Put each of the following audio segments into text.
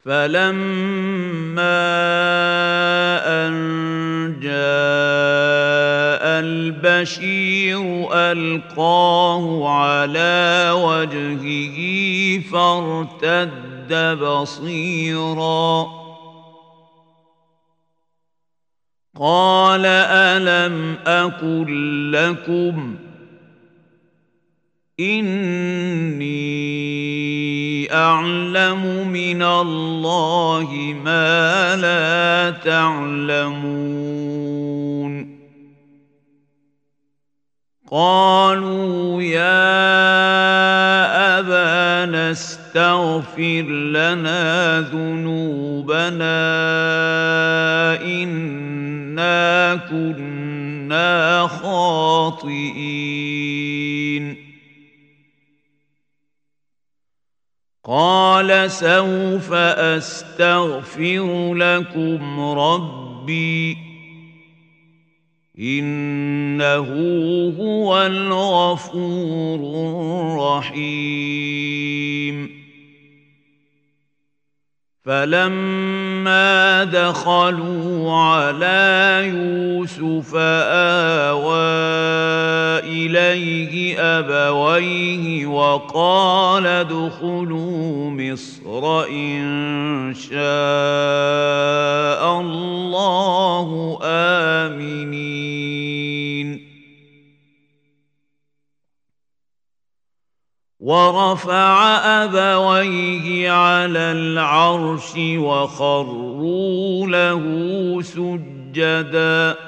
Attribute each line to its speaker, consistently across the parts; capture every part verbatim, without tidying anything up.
Speaker 1: فلما أن جاء البشير ألقاه على وجهه فارتد بصيرا قال ألم أقل لكم إني أعلم من الله ما لا تعلمون قالوا يا أبانا استغفر لنا ذنوبنا إنا كنا خاطئين قال سوف أستغفر لكم ربي إنه هو الغفور الرحيم فلما دخلوا على يوسف آوى إليه أبويه وقال ادخلوا مصر إن شاء الله آمنين ورفع أبويه على العرش وخروا له سجدا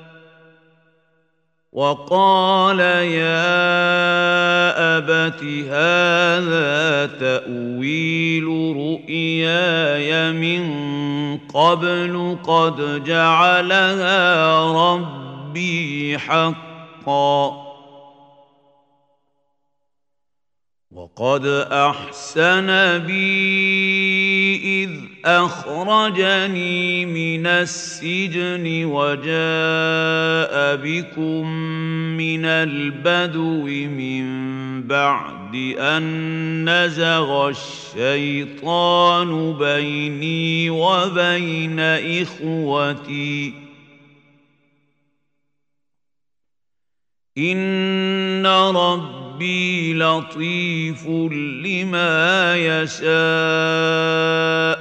Speaker 1: وقال يا أبت هذا تأويل رؤياي من قبل قد جعلها ربي حقا وقد أحسن بي إذ أخرجني من السجن وجاء بكم من البدو من بعد أن نزغ الشيطان بيني وبين إخوتي إن ربي ربي لطيف لما يشاء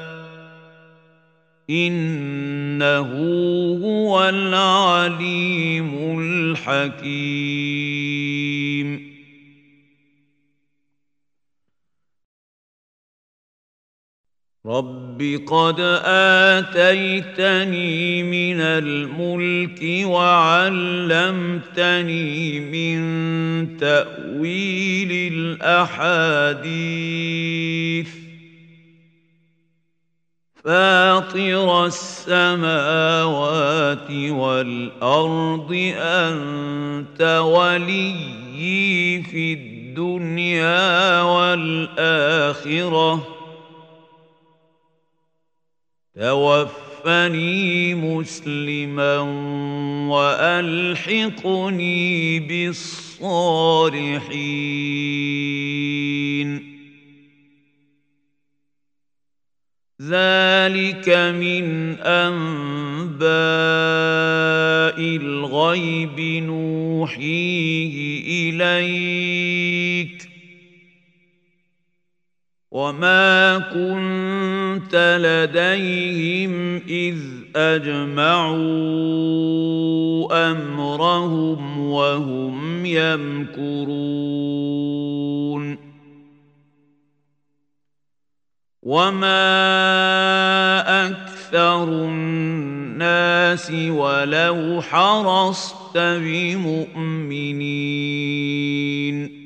Speaker 1: إنه هو العليم الحكيم رب قد آتيتني من الملك وعلمتني من تأويل الأحاديث فاطر السماوات والأرض أنت وليي في الدنيا والآخرة توفني مسلما وألحقني بالصالحين ذلك من أنباء الغيب نوحيه إليك وما كنت لديهم إذ أجمعوا أمرهم وهم يمكرون وما أكثر الناس ولو حرصت بمؤمنين